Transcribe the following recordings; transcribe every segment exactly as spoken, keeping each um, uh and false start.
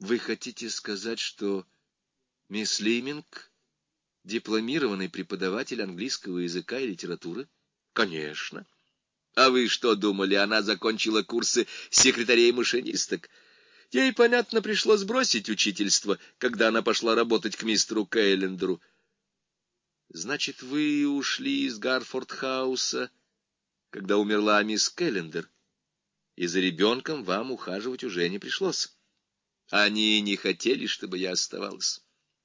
Вы хотите сказать, что мисс Лиминг — дипломированный преподаватель английского языка и литературы? Конечно. А вы что думали, она закончила курсы секретарей-машинисток? Ей, понятно, пришлось бросить учительство, когда она пошла работать к мистеру Кейлендеру. Значит, вы ушли из Гарфорд-хауса, когда умерла мисс Кейлендер, и за ребенком вам ухаживать уже не пришлось. Они не хотели, чтобы я оставалась.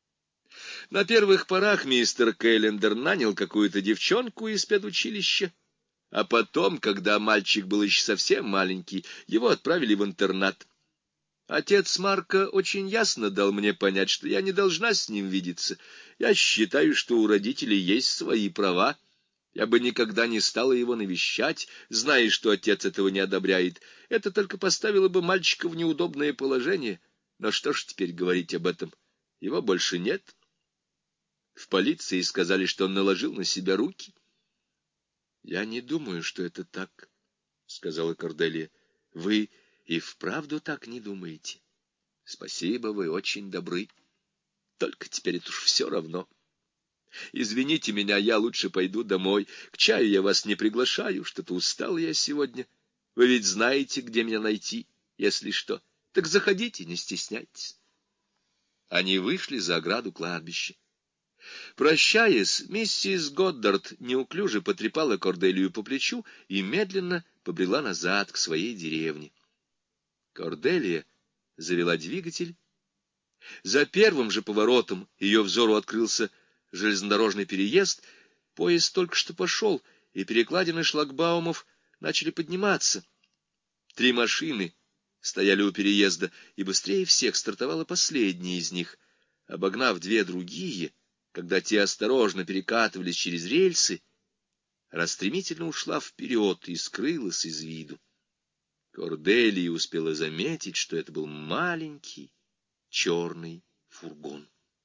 На первых порах мистер Кейлендер нанял какую-то девчонку из педучилища, а потом, когда мальчик был еще совсем маленький, его отправили в интернат. Отец Марка очень ясно дал мне понять, что я не должна с ним видеться. Я считаю, что у родителей есть свои права. Я бы никогда не стала его навещать, зная, что отец этого не одобряет. Это только поставило бы мальчика в неудобное положение. Но что ж теперь говорить об этом? Его больше нет. В полиции сказали, что он наложил на себя руки. — Я не думаю, что это так, — сказала Корделия. — Вы и вправду так не думаете? — Спасибо, вы очень добры. Только теперь это уж все равно. Извините меня, я лучше пойду домой. К чаю я вас не приглашаю, что-то устал я сегодня. Вы ведь знаете, где меня найти, если что. Так заходите, не стесняйтесь. Они вышли за ограду кладбища. Прощаясь, миссис Годдард неуклюже потрепала Корделию по плечу и медленно побрела назад к своей деревне. Корделия завела двигатель. За первым же поворотом ее взору открылся железнодорожный переезд. Поезд только что пошел, и перекладины шлагбаумов начали подниматься. Три машины стояли у переезда, и быстрее всех стартовала последняя из них. Обогнав две другие, когда те осторожно перекатывались через рельсы, она стремительно ушла вперед и скрылась из виду. Корделия успела заметить, что это был маленький черный фургон.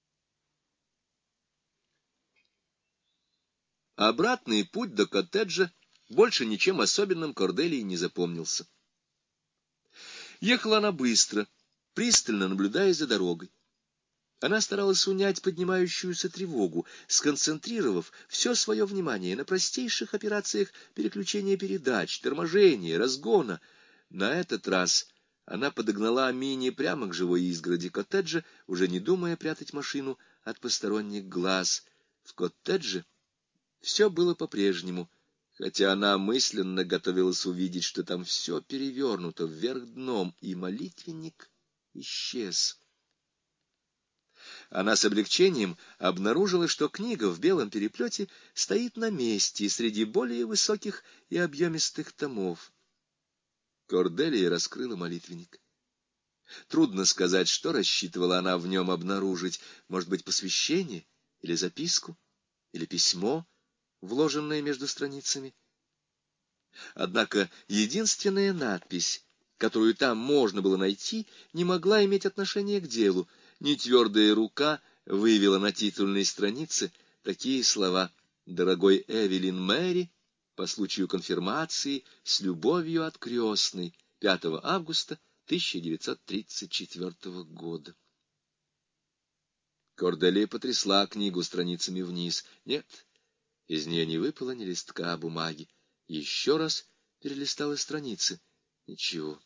Обратный путь до коттеджа больше ничем особенным Корделии не запомнился. Ехала она быстро, пристально наблюдая за дорогой. Она старалась унять поднимающуюся тревогу, сконцентрировав все свое внимание на простейших операциях переключения передач, торможения, разгона. На этот раз она подогнала Мини прямо к живой изгороди коттеджа, уже не думая прятать машину от посторонних глаз. В коттедже все было по-прежнему, хотя она мысленно готовилась увидеть, что там все перевернуто вверх дном, и молитвенник исчез. Она с облегчением обнаружила, что книга в белом переплете стоит на месте среди более высоких и объемистых томов. Корделия раскрыла молитвенник. Трудно сказать, что рассчитывала она в нем обнаружить. Может быть, посвящение, или записку, или письмо, вложенное между страницами. Однако единственная надпись, которую там можно было найти, не могла иметь отношения к делу. Нетвердая рука вывела на титульной странице такие слова: «Дорогой Эвелин Мэри, по случаю конфирмации, с любовью от крестной, пятого августа тысяча девятьсот тридцать четвёртого года». Корделия потрясла книгу страницами вниз. Нет, из нее не выпало ни листка бумаги. Еще раз перелистала страницы. Ничего.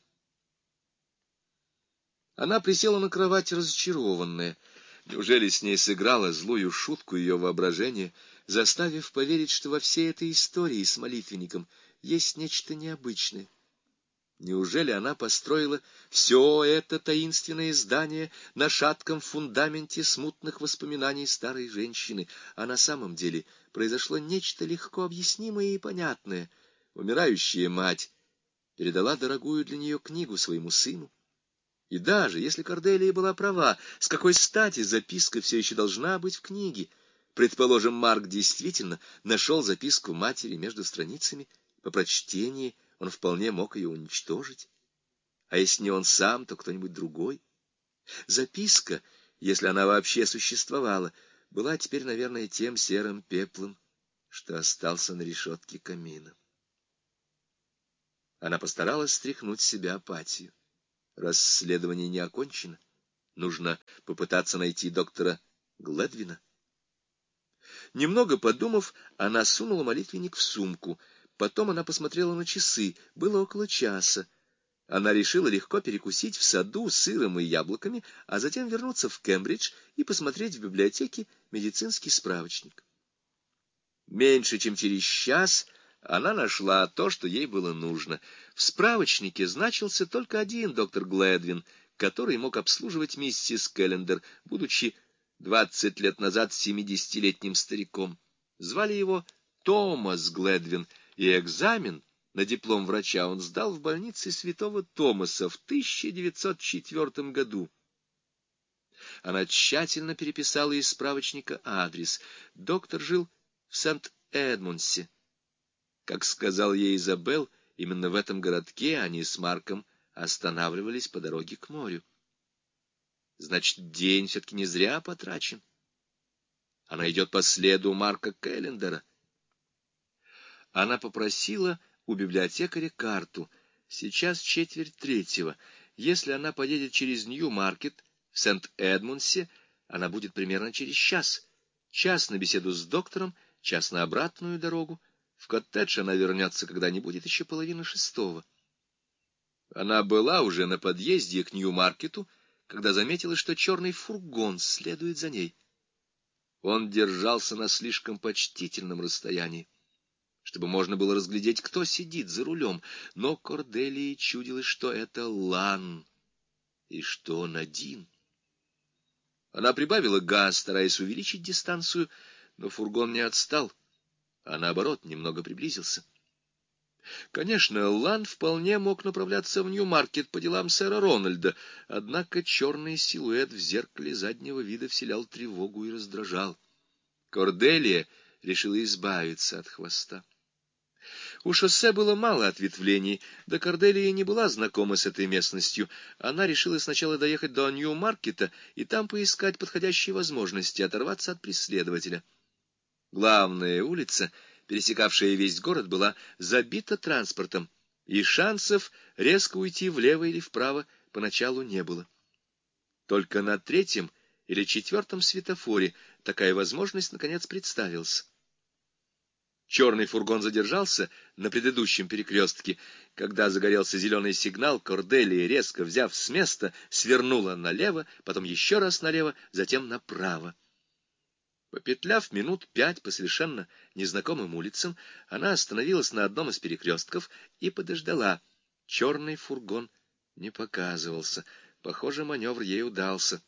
Она присела на кровать, разочарованная. Неужели с ней сыграла злую шутку ее воображение, заставив поверить, что во всей этой истории с молитвенником есть нечто необычное? Неужели она построила все это таинственное здание на шатком фундаменте смутных воспоминаний старой женщины, а на самом деле произошло нечто легко объяснимое и понятное? Умирающая мать передала дорогую для нее книгу своему сыну. И даже если Корделия была права, с какой стати записка все еще должна быть в книге? Предположим, Марк действительно нашел записку матери между страницами. По прочтении он вполне мог ее уничтожить. А если не он сам, то кто-нибудь другой? Записка, если она вообще существовала, была теперь, наверное, тем серым пеплом, что остался на решетке камина. Она постаралась стряхнуть с себя апатию. Расследование не окончено. Нужно попытаться найти доктора Гледвина. Немного подумав, она сунула молитвенник в сумку. Потом она посмотрела на часы. Было около часа. Она решила легко перекусить в саду сыром и яблоками, а затем вернуться в Кембридж и посмотреть в библиотеке медицинский справочник. Меньше чем через час она нашла то, что ей было нужно. В справочнике значился только один доктор Гледвин, который мог обслуживать миссис Келлендер, будучи двадцать лет назад семидесятилетним стариком. Звали его Томас Гледвин, и экзамен на диплом врача он сдал в больнице Святого Томаса в тысяча девятьсот четвёртом году. Она тщательно переписала из справочника адрес. Доктор жил в Сент-Эдмундсе. Как сказал ей Изабелл, именно в этом городке они с Марком останавливались по дороге к морю. Значит, день все-таки не зря потрачен. Она идет по следу Марка Келлендера. Она попросила у библиотекаря карту. Сейчас четверть третьего. Если она поедет через Нью-Маркет в Сент-Эдмундсе, она будет примерно через час. Час на беседу с доктором, час на обратную дорогу. В коттедж она вернется, когда не будет еще половины шестого. Она была уже на подъезде к Нью-Маркету, когда заметила, что черный фургон следует за ней. Он держался на слишком почтительном расстоянии, чтобы можно было разглядеть, кто сидит за рулем, но Корделии чудилось, что это Лан, и что он один. Она прибавила газ, стараясь увеличить дистанцию, но фургон не отстал, а наоборот немного приблизился. Конечно, Лан вполне мог направляться в Нью-Маркет по делам сэра Рональда, однако черный силуэт в зеркале заднего вида вселял тревогу и раздражал. Корделия решила избавиться от хвоста. У шоссе было мало ответвлений, да Корделия не была знакома с этой местностью. Она решила сначала доехать до Нью-Маркета и там поискать подходящие возможности оторваться от преследователя. Главная улица, пересекавшая весь город, была забита транспортом, и шансов резко уйти влево или вправо поначалу не было. Только на третьем или четвертом светофоре такая возможность наконец представилась. Черный фургон задержался на предыдущем перекрестке. Когда загорелся зеленый сигнал, Корделия, резко взяв с места, свернула налево, потом еще раз налево, затем направо. Попетляв минут пять по совершенно незнакомым улицам, она остановилась на одном из перекрестков и подождала. Черный фургон не показывался. Похоже, маневр ей удался.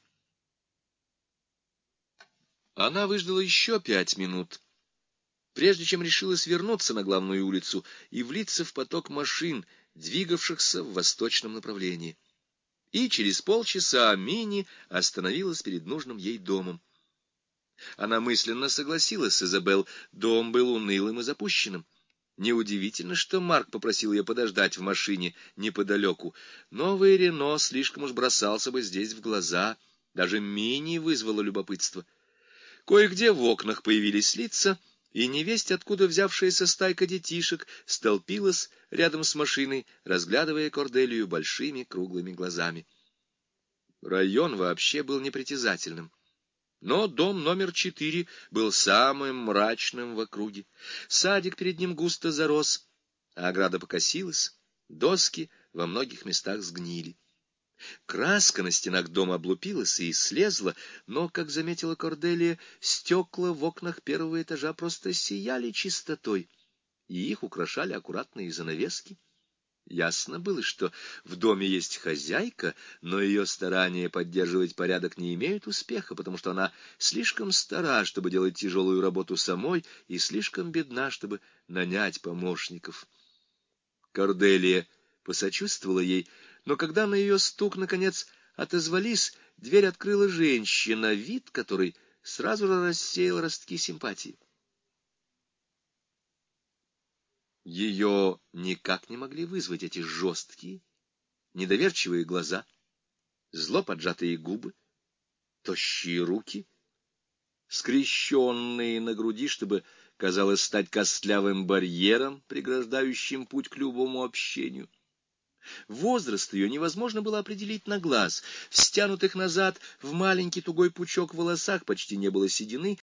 Она выждала еще пять минут, прежде чем решилась вернуться на главную улицу и влиться в поток машин, двигавшихся в восточном направлении. И через полчаса Мини остановилась перед нужным ей домом. Она мысленно согласилась с Изабелл, дом был унылым и запущенным. Неудивительно, что Марк попросил ее подождать в машине неподалеку. Новый Рено слишком уж бросался бы здесь в глаза, даже Мини вызвало любопытство. Кое-где в окнах появились лица, и невесть, откуда взявшаяся стайка детишек, столпилась рядом с машиной, разглядывая Корделию большими круглыми глазами. Район вообще был непритязательным. Но дом номер четыре был самым мрачным в округе. Садик перед ним густо зарос, а ограда покосилась, доски во многих местах сгнили. Краска на стенах дома облупилась и слезла, но, как заметила Корделия, стекла в окнах первого этажа просто сияли чистотой, и их украшали аккуратные занавески. Ясно было, что в доме есть хозяйка, но ее старания поддерживать порядок не имеют успеха, потому что она слишком стара, чтобы делать тяжелую работу самой, и слишком бедна, чтобы нанять помощников. Корделия посочувствовала ей, но когда на ее стук, наконец, отозвались, дверь открыла женщина, вид которой сразу же рассеял ростки симпатии. Ее никак не могли вызвать эти жесткие, недоверчивые глаза, зло поджатые губы, тощие руки, скрещенные на груди, чтобы, казалось, стать костлявым барьером, преграждающим путь к любому общению. Возраст ее невозможно было определить на глаз. В стянутых назад в маленький тугой пучок волосах почти не было седины,